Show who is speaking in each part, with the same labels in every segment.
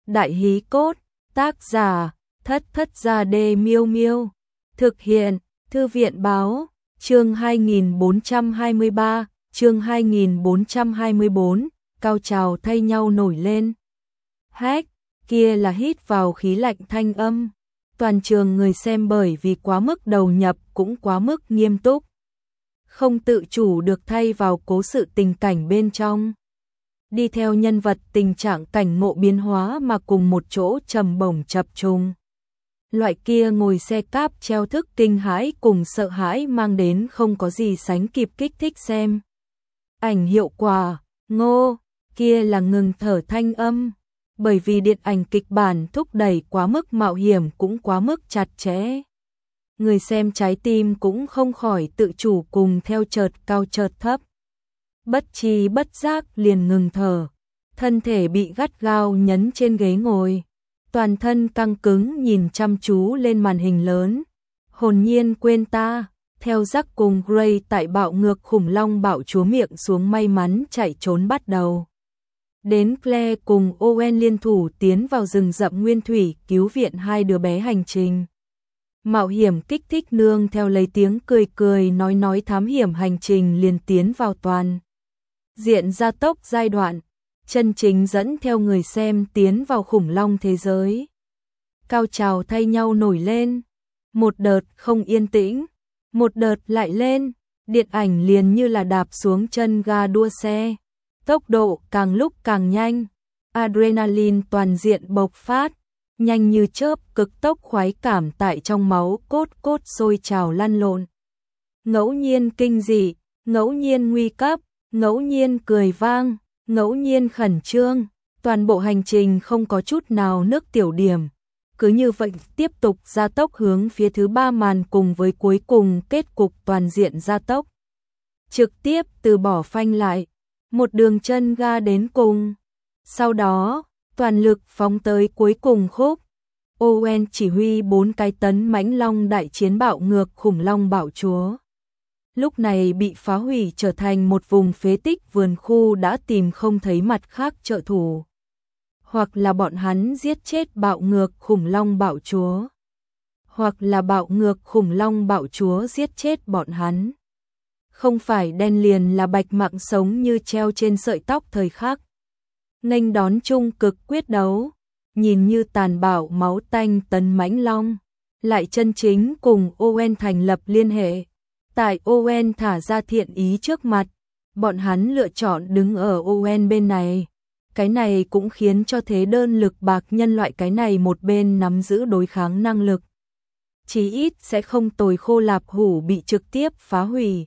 Speaker 1: Đại hí cốt, tác giả, Thất Thất Gia Đê Miêu Miêu. Thực hiện, Thư viện báo, chương 2423, chương 2424, cao trào thay nhau nổi lên. Hách, kia là hít vào khí lạnh thanh âm. Toàn trường người xem bởi vì quá mức đầu nhập cũng quá mức nghiêm túc. Không tự chủ được thay vào cố sự tình cảnh bên trong. Đi theo nhân vật tình trạng cảnh ngộ biến hóa mà cùng một chỗ trầm bổng chập trùng. Loại kia ngồi xe cáp treo thức kinh hãi cùng sợ hãi mang đến không có gì sánh kịp kích thích xem. Ảnh hiệu quả, ngô, kia là ngừng thở thanh âm. Bởi vì điện ảnh kịch bản thúc đẩy quá mức mạo hiểm cũng quá mức chặt chẽ. Người xem trái tim cũng không khỏi tự chủ cùng theo chợt cao chợt thấp. Bất tri bất giác liền ngừng thở, thân thể bị gắt gao nhấn trên ghế ngồi, toàn thân căng cứng nhìn chăm chú lên màn hình lớn. Hồn nhiên quên ta, theo Jack cùng Gray tại bạo ngược khủng long bạo chúa miệng xuống may mắn chạy trốn bắt đầu. Đến Claire cùng Owen liên thủ tiến vào rừng rậm nguyên thủy cứu viện hai đứa bé hành trình. Mạo hiểm kích thích nương theo lấy tiếng cười cười nói thám hiểm hành trình liền tiến vào toàn diện gia tốc giai đoạn, chân chính dẫn theo người xem tiến vào khủng long thế giới. Cao trào thay nhau nổi lên, một đợt không yên tĩnh, một đợt lại lên, điện ảnh liền như là đạp xuống chân ga đua xe, tốc độ càng lúc càng nhanh, adrenaline toàn diện bộc phát, nhanh như chớp, cực tốc khoái cảm tại trong máu cốt sôi trào lăn lộn. Ngẫu nhiên kinh dị, ngẫu nhiên nguy cấp, ngẫu nhiên cười vang, ngẫu nhiên khẩn trương, toàn bộ hành trình không có chút nào nước tiểu điểm. Cứ như vậy tiếp tục gia tốc hướng phía thứ ba màn cùng với cuối cùng kết cục toàn diện gia tốc. Trực tiếp từ bỏ phanh lại, một đường chân ga đến cùng. Sau đó, toàn lực phóng tới cuối cùng khúc. Owen chỉ huy 4 cái tấn mãnh long đại chiến bạo ngược khủng long bạo chúa. Lúc này bị phá hủy trở thành một vùng phế tích vườn khu đã tìm không thấy mặt khác trợ thủ. Hoặc là bọn hắn giết chết bạo ngược khủng long bạo chúa. Hoặc là bạo ngược khủng long bạo chúa giết chết bọn hắn. Không phải đen liền là bạch mạng sống như treo trên sợi tóc thời khắc. Nghênh đón chung cực quyết đấu, nhìn như tàn bạo máu tanh tấn mãnh long, lại chân chính cùng Owen thành lập liên hệ. Tại Owen thả ra thiện ý trước mặt, bọn hắn lựa chọn đứng ở Owen bên này. Cái này cũng khiến cho thế đơn lực bạc nhân loại cái này một bên nắm giữ đối kháng năng lực. Chí ít sẽ không tồi khô lạp hủ bị trực tiếp phá hủy.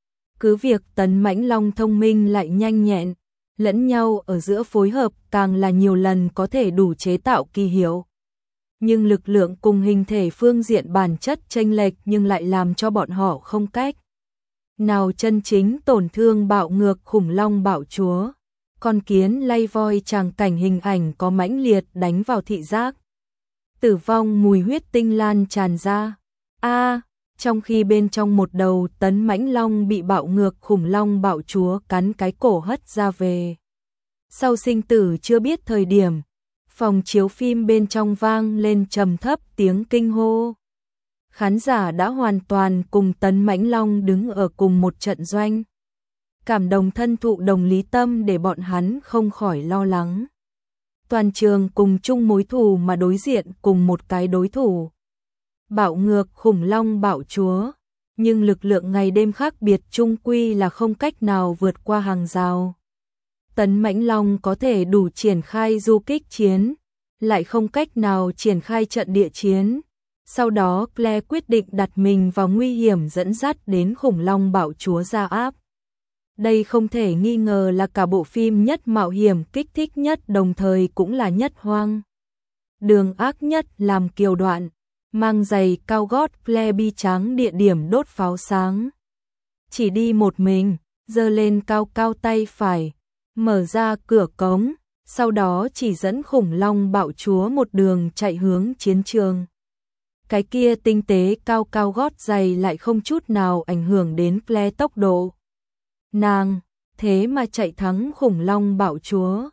Speaker 1: Cứ việc tấn mãnh long thông minh lại nhanh nhẹn, lẫn nhau ở giữa phối hợp càng là nhiều lần có thể đủ chế tạo kỳ hiệu. Nhưng lực lượng cùng hình thể phương diện bản chất chênh lệch nhưng lại làm cho bọn họ không cách nào chân chính tổn thương bạo ngược khủng long bạo chúa. Con kiến lay voi tràng cảnh hình ảnh có mãnh liệt đánh vào thị giác. Tử vong mùi huyết tinh lan tràn ra. Trong khi bên trong một đầu tấn mãnh long bị bạo ngược khủng long bạo chúa cắn cái cổ hất ra về. Sau sinh tử chưa biết thời điểm, phòng chiếu phim bên trong vang lên trầm thấp tiếng kinh hô. Khán giả đã hoàn toàn cùng tấn mãnh long đứng ở cùng một trận doanh. Cảm đồng thân thụ đồng lý tâm để bọn hắn không khỏi lo lắng. Toàn trường cùng chung mối thù mà đối diện cùng một cái đối thủ. Bạo ngược khủng long bạo chúa, nhưng lực lượng ngày đêm khác biệt chung quy là không cách nào vượt qua hàng rào. Tấn mãnh long có thể đủ triển khai du kích chiến, lại không cách nào triển khai trận địa chiến. Sau đó Claire quyết định đặt mình vào nguy hiểm dẫn dắt đến khủng long bạo chúa ra áp. Đây không thể nghi ngờ là cả bộ phim nhất mạo hiểm kích thích nhất đồng thời cũng là nhất hoang đường ác nhất làm kiều đoạn. Mang giày cao gót Claire bi trắng địa điểm đốt pháo sáng. Chỉ đi một mình, giơ lên cao cao tay phải, mở ra cửa cống, sau đó chỉ dẫn khủng long bạo chúa một đường chạy hướng chiến trường. Cái kia tinh tế cao cao gót giày lại không chút nào ảnh hưởng đến Claire tốc độ. Nàng, thế mà chạy thắng khủng long bạo chúa.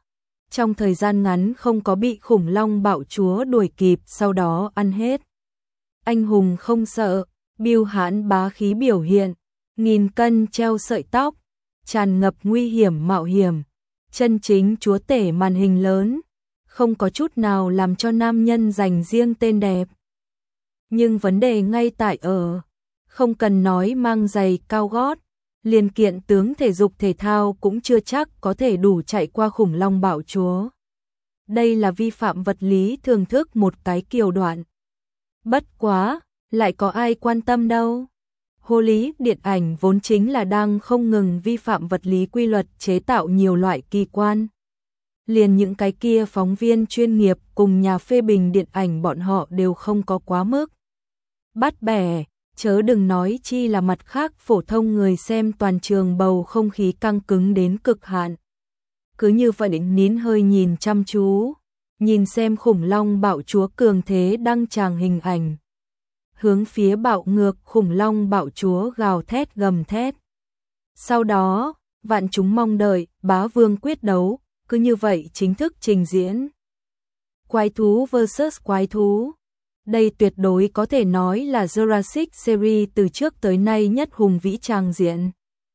Speaker 1: trong thời gian ngắn không có bị khủng long bạo chúa đuổi kịp, sau đó ăn hết. Anh hùng không sợ, bưu hãn bá khí biểu hiện, 1000 cân treo sợi tóc, tràn ngập nguy hiểm mạo hiểm, chân chính chúa tể màn hình lớn, không có chút nào làm cho nam nhân dành riêng tên đẹp. Nhưng vấn đề ngay tại ở, không cần nói mang giày cao gót, liền kiện tướng thể dục thể thao cũng chưa chắc có thể đủ chạy qua khủng long bạo chúa. Đây là vi phạm vật lý thường thức một cái kiều đoạn. Bất quá, lại có ai quan tâm đâu. Hồ lý điện ảnh vốn chính là đang không ngừng vi phạm vật lý quy luật chế tạo nhiều loại kỳ quan. Liền những cái kia phóng viên chuyên nghiệp cùng nhà phê bình điện ảnh bọn họ đều không có quá mức bắt bẻ, chớ đừng nói chi là mặt khác phổ thông người xem. Toàn trường bầu không khí căng cứng đến cực hạn. Cứ như vậy nín hơi nhìn chăm chú, nhìn xem khủng long bạo chúa cường thế đăng tràng hình ảnh. Hướng phía bạo ngược khủng long bạo chúa gào thét gầm thét. Sau đó, vạn chúng mong đợi bá vương quyết đấu, cứ như vậy chính thức trình diễn. Quái thú vs quái thú. Đây tuyệt đối có thể nói là Jurassic series từ trước tới nay nhất hùng vĩ tràng diện.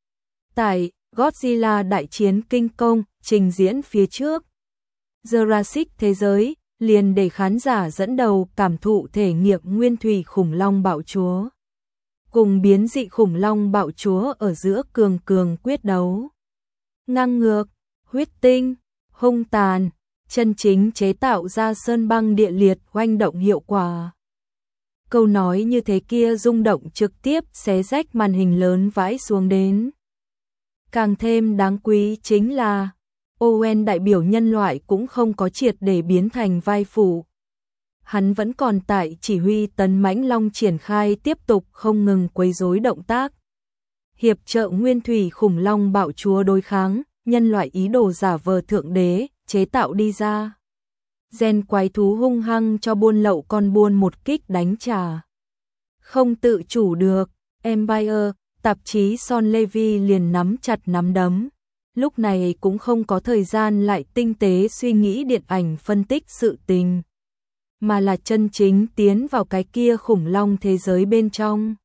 Speaker 1: Tại Godzilla đại chiến King Kong trình diễn phía trước, Jurassic thế giới liền để khán giả dẫn đầu cảm thụ thể nghiệm nguyên thủy khủng long bạo chúa cùng biến dị khủng long bạo chúa ở giữa cường cường quyết đấu. Ngang ngược, huyết tinh, hung tàn, chân chính chế tạo ra sơn băng địa liệt oanh động hiệu quả. Câu nói như thế kia rung động trực tiếp xé rách màn hình lớn vãi xuống đến. Càng thêm đáng quý chính là Owen đại biểu nhân loại cũng không có triệt để biến thành vai phụ. Hắn vẫn còn tại chỉ huy tấn mãnh long triển khai tiếp tục không ngừng quấy rối động tác. Hiệp trợ nguyên thủy khủng long bạo chúa đối kháng, nhân loại ý đồ giả vờ thượng đế, chế tạo đi ra. Gen quái thú hung hăng cho buôn lậu con buôn một kích đánh trả. Không tự chủ được, Empire, tạp chí Son Levy liền nắm chặt nắm đấm. Lúc này cũng không có thời gian lại tinh tế suy nghĩ điện ảnh phân tích sự tình, mà là chân chính tiến vào cái kia khủng long thế giới bên trong.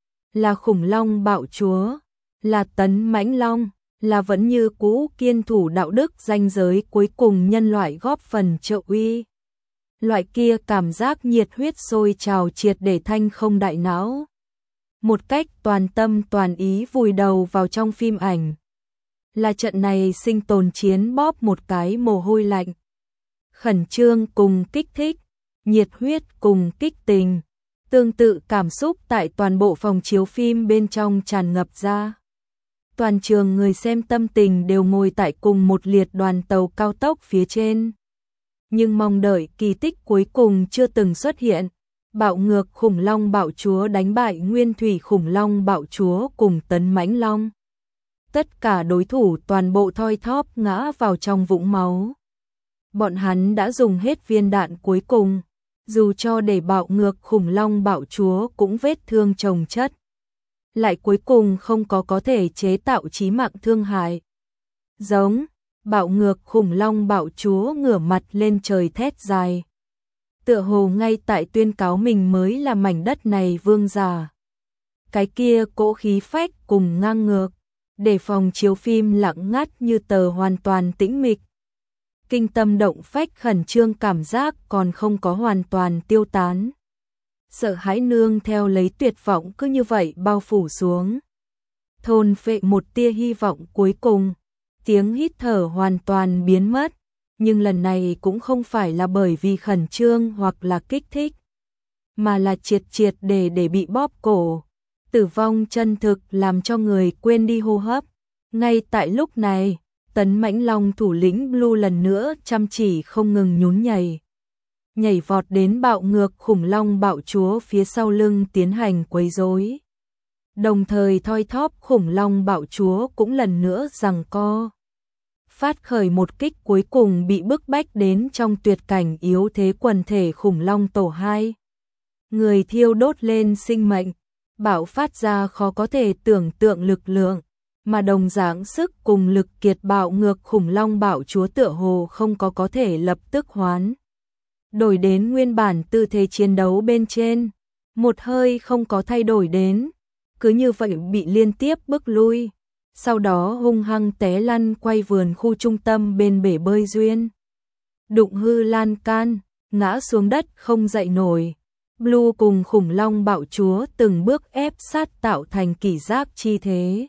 Speaker 1: Là khủng long bạo chúa, là tấn mãnh long, là vẫn như cũ kiên thủ đạo đức ranh giới cuối cùng nhân loại góp phần trợ uy. Loại kia cảm giác nhiệt huyết sôi trào triệt để thanh không đại não. Một cách toàn tâm toàn ý vùi đầu vào trong phim ảnh. Là trận này sinh tồn chiến bóp một cái mồ hôi lạnh. Khẩn trương cùng kích thích, nhiệt huyết cùng kích tình. Tương tự cảm xúc tại toàn bộ phòng chiếu phim bên trong tràn ngập ra. Toàn trường người xem tâm tình đều ngồi tại cùng một liệt đoàn tàu cao tốc phía trên. Nhưng mong đợi kỳ tích cuối cùng chưa từng xuất hiện. Bạo ngược khủng long bạo chúa đánh bại nguyên thủy khủng long bạo chúa cùng tấn mãnh long. Tất cả đối thủ toàn bộ thoi thóp ngã vào trong vũng máu. Bọn hắn đã dùng hết viên đạn cuối cùng, dù cho để bạo ngược khủng long bạo chúa cũng vết thương chồng chất. Lại cuối cùng không có thể chế tạo chí mạng thương hại. Giống, bạo ngược khủng long bạo chúa ngửa mặt lên trời thét dài. Tựa hồ ngay tại tuyên cáo mình mới là mảnh đất này vương giả. Cái kia cỗ khí phách cùng ngang ngược, để phòng chiếu phim lặng ngắt như tờ hoàn toàn tĩnh mịch. Kinh tâm động phách khẩn trương cảm giác còn không có hoàn toàn tiêu tán. Sợ hãi nương theo lấy tuyệt vọng cứ như vậy bao phủ xuống. Thôn phệ một tia hy vọng cuối cùng, tiếng hít thở hoàn toàn biến mất. Nhưng lần này cũng không phải là bởi vì khẩn trương hoặc là kích thích, mà là triệt để bị bóp cổ. Tử vong chân thực làm cho người quên đi hô hấp. Ngay tại lúc này, tấn mãnh long thủ lĩnh Blue lần nữa chăm chỉ không ngừng nhún nhảy vọt đến bạo ngược khủng long bạo chúa phía sau lưng tiến hành quấy rối. Đồng thời thoi thóp khủng long bạo chúa cũng lần nữa giằng co. Phát khởi một kích cuối cùng bị bức bách đến trong tuyệt cảnh yếu thế quần thể khủng long tổ 2. Người thiêu đốt lên sinh mệnh, bạo phát ra khó có thể tưởng tượng lực lượng, mà đồng dạng sức cùng lực kiệt bạo ngược khủng long bạo chúa tựa hồ không có thể lập tức hoán đổi đến nguyên bản tư thế chiến đấu bên trên, một hơi không có thay đổi đến, cứ như vậy bị liên tiếp bức lui, sau đó hung hăng té lăn quay vườn khu trung tâm bên bể bơi duyên. Đụng hư lan can, ngã xuống đất không dậy nổi. Blue cùng khủng long bạo chúa từng bước ép sát tạo thành kỷ giác chi thế.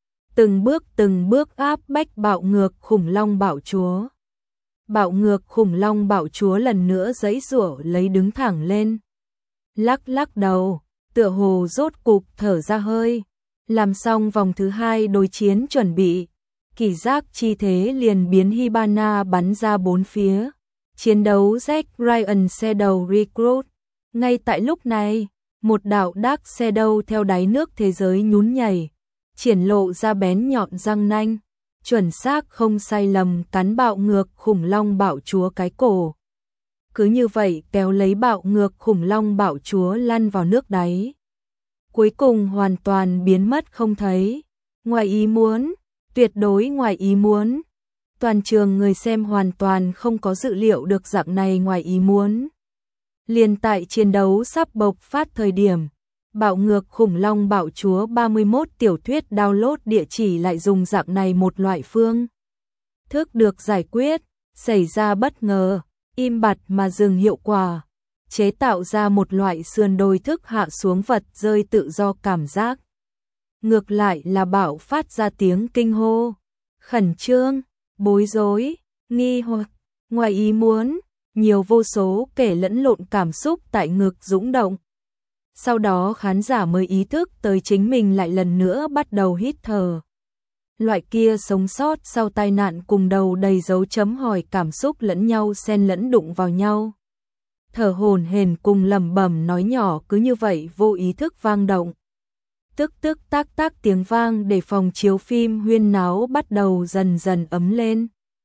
Speaker 1: Từng bước áp bách bạo ngược khủng long bạo chúa. Bạo ngược khủng long bạo chúa lần nữa giãy giụa lấy đứng thẳng lên. Lắc lắc đầu, tựa hồ rốt cục thở ra hơi. Làm xong vòng thứ 2 đối chiến chuẩn bị. Kỷ giác chi thế liền biến Hibana bắn ra bốn phía. Chiến đấu Jack Ryan Shadow Recruit. Ngay tại lúc này, một đạo Dark Shadow theo đáy nước thế giới nhún nhảy, triển lộ ra bén nhọn răng nanh, chuẩn xác không sai lầm cắn bạo ngược khủng long bạo chúa cái cổ. Cứ như vậy kéo lấy bạo ngược khủng long bạo chúa lăn vào nước đáy. Cuối cùng hoàn toàn biến mất không thấy. Ngoài ý muốn, tuyệt đối ngoài ý muốn. Toàn trường người xem hoàn toàn không có dự liệu được dạng này ngoài ý muốn. Liền tại chiến đấu sắp bộc phát thời điểm, bạo ngược khủng long bạo chúa 31 tiểu thuyết download địa chỉ lại dùng dạng này một loại phương thức được giải quyết, xảy ra bất ngờ, im bặt mà dừng hiệu quả, chế tạo ra một loại sườn đồi thức hạ xuống vật rơi tự do cảm giác. Ngược lại là bạo phát ra tiếng kinh hô, khẩn trương, bối rối, nghi hoặc, ngoài ý muốn, nhiều vô số kể lẫn lộn cảm xúc tại ngực dũng động. Sau đó khán giả mới ý thức tới chính mình lại lần nữa bắt đầu hít thở. Loại kia sống sót sau tai nạn cùng đầu đầy dấu chấm hỏi cảm xúc lẫn nhau xen lẫn đụng vào nhau. Thở hổn hển cùng lẩm bẩm nói nhỏ cứ như vậy vô ý thức vang động. Tức tức tác tác tiếng vang để phòng chiếu phim huyên náo bắt đầu dần dần ấm lên.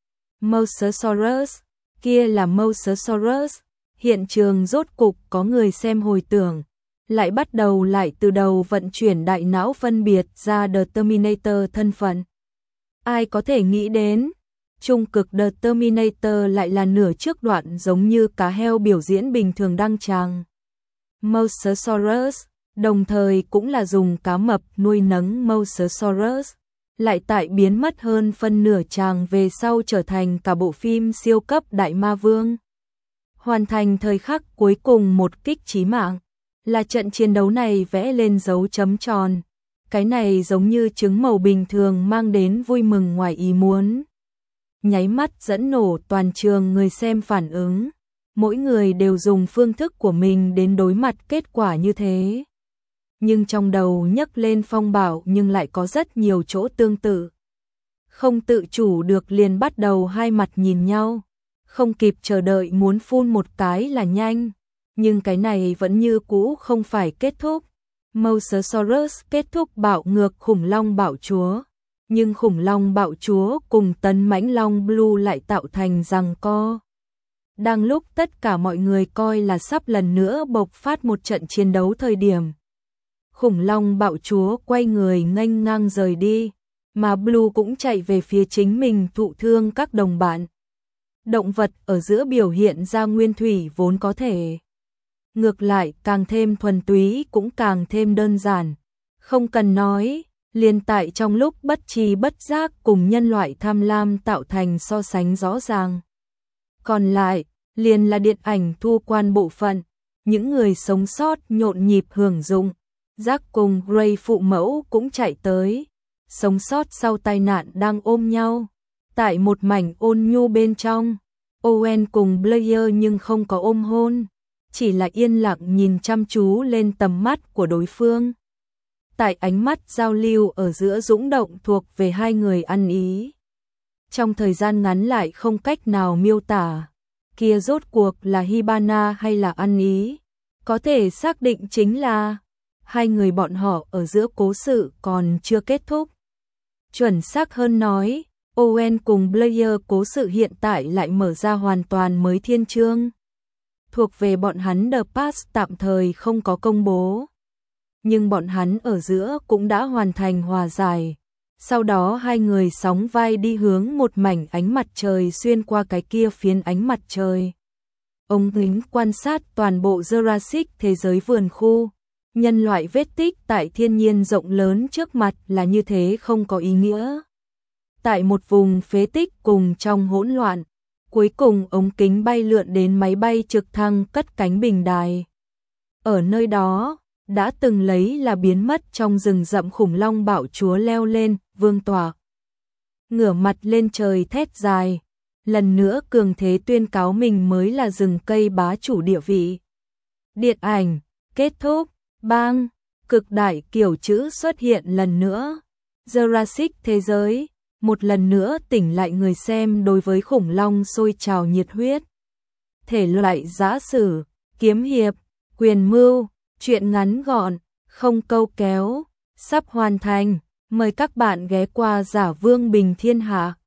Speaker 1: Mosasaurus, kia là Mosasaurus, hiện trường rốt cục có người xem hồi tưởng, lại bắt đầu lại từ đầu vận chuyển đại não phân biệt ra The Terminator thân phận. Ai có thể nghĩ đến, trung cực The Terminator lại là nửa trước đoạn giống như cá heo biểu diễn bình thường đăng tràng. Mosasaurus, đồng thời cũng là dùng cá mập nuôi nấng Mosasaurus, lại tại biến mất hơn phân nửa tràng về sau trở thành cả bộ phim siêu cấp đại ma vương. Hoàn thành thời khắc cuối cùng một kích chí mạng, là trận chiến đấu này vẽ lên dấu chấm tròn. Cái này giống như trứng màu bình thường mang đến vui mừng ngoài ý muốn. Nháy mắt dẫn nổ toàn trường người xem phản ứng. Mỗi người đều dùng phương thức của mình đến đối mặt kết quả như thế. Nhưng trong đầu nhấc lên phong bạo nhưng lại có rất nhiều chỗ tương tự. Không tự chủ được liền bắt đầu hai mặt nhìn nhau. Không kịp chờ đợi muốn phun một cái là nhanh. Nhưng cái này vẫn như cũ không phải kết thúc. Mosasaurus kết thúc bạo ngược khủng long bạo chúa. Nhưng khủng long bạo chúa cùng tấn mãnh long Blue lại tạo thành giằng co. Đang lúc tất cả mọi người coi là sắp lần nữa bộc phát một trận chiến đấu thời điểm. Khủng long bạo chúa quay người nghênh ngang rời đi, mà Blue cũng chạy về phía chính mình thụ thương các đồng bạn. Động vật ở giữa biểu hiện ra nguyên thủy vốn có thể. Ngược lại càng thêm thuần túy cũng càng thêm đơn giản. Không cần nói, liền tại trong lúc bất tri bất giác cùng nhân loại tham lam tạo thành so sánh rõ ràng. Còn lại, liền là điện ảnh thu quan bộ phận, những người sống sót nhộn nhịp hưởng dụng. Jack cùng Ray phụ mẫu cũng chạy tới, sống sót sau tai nạn đang ôm nhau. Tại một mảnh ôn nhu bên trong, Owen cùng Blair nhưng không có ôm hôn, chỉ là yên lặng nhìn chăm chú lên tầm mắt của đối phương. Tại ánh mắt giao lưu ở giữa dũng động thuộc về hai người ăn ý. Trong thời gian ngắn lại không cách nào miêu tả, kia rốt cuộc là Hibana hay là ăn ý. Có thể xác định chính là hai người bọn họ ở giữa cố sự còn chưa kết thúc. Chuẩn xác hơn nói, Owen cùng Blair cố sự hiện tại lại mở ra hoàn toàn mới thiên chương. Thuộc về bọn hắn The Past tạm thời không có công bố. Nhưng bọn hắn ở giữa cũng đã hoàn thành hòa giải. Sau đó hai người sóng vai đi hướng một mảnh ánh mặt trời xuyên qua cái kia phiến ánh mặt trời. Ống kính quan sát toàn bộ Jurassic thế giới vườn khu. Nhân loại vết tích tại thiên nhiên rộng lớn trước mặt là như thế không có ý nghĩa. Tại một vùng phế tích cùng trong hỗn loạn, cuối cùng ống kính bay lượn đến máy bay trực thăng cất cánh bình đài. Ở nơi đó, đã từng lấy là biến mất trong rừng rậm khủng long bạo chúa leo lên, vương tọa. Ngửa mặt lên trời thét dài, lần nữa cường thế tuyên cáo mình mới là rừng cây bá chủ địa vị. Điện ảnh, kết thúc, bang, cực đại kiểu chữ xuất hiện lần nữa. Jurassic thế giới, một lần nữa tỉnh lại người xem đối với khủng long sôi trào nhiệt huyết. Thể loại giã sử, kiếm hiệp, quyền mưu, truyện ngắn gọn, không câu kéo, sắp hoàn thành. Mời các bạn ghé qua Giả Vương Bình Thiên Hạ.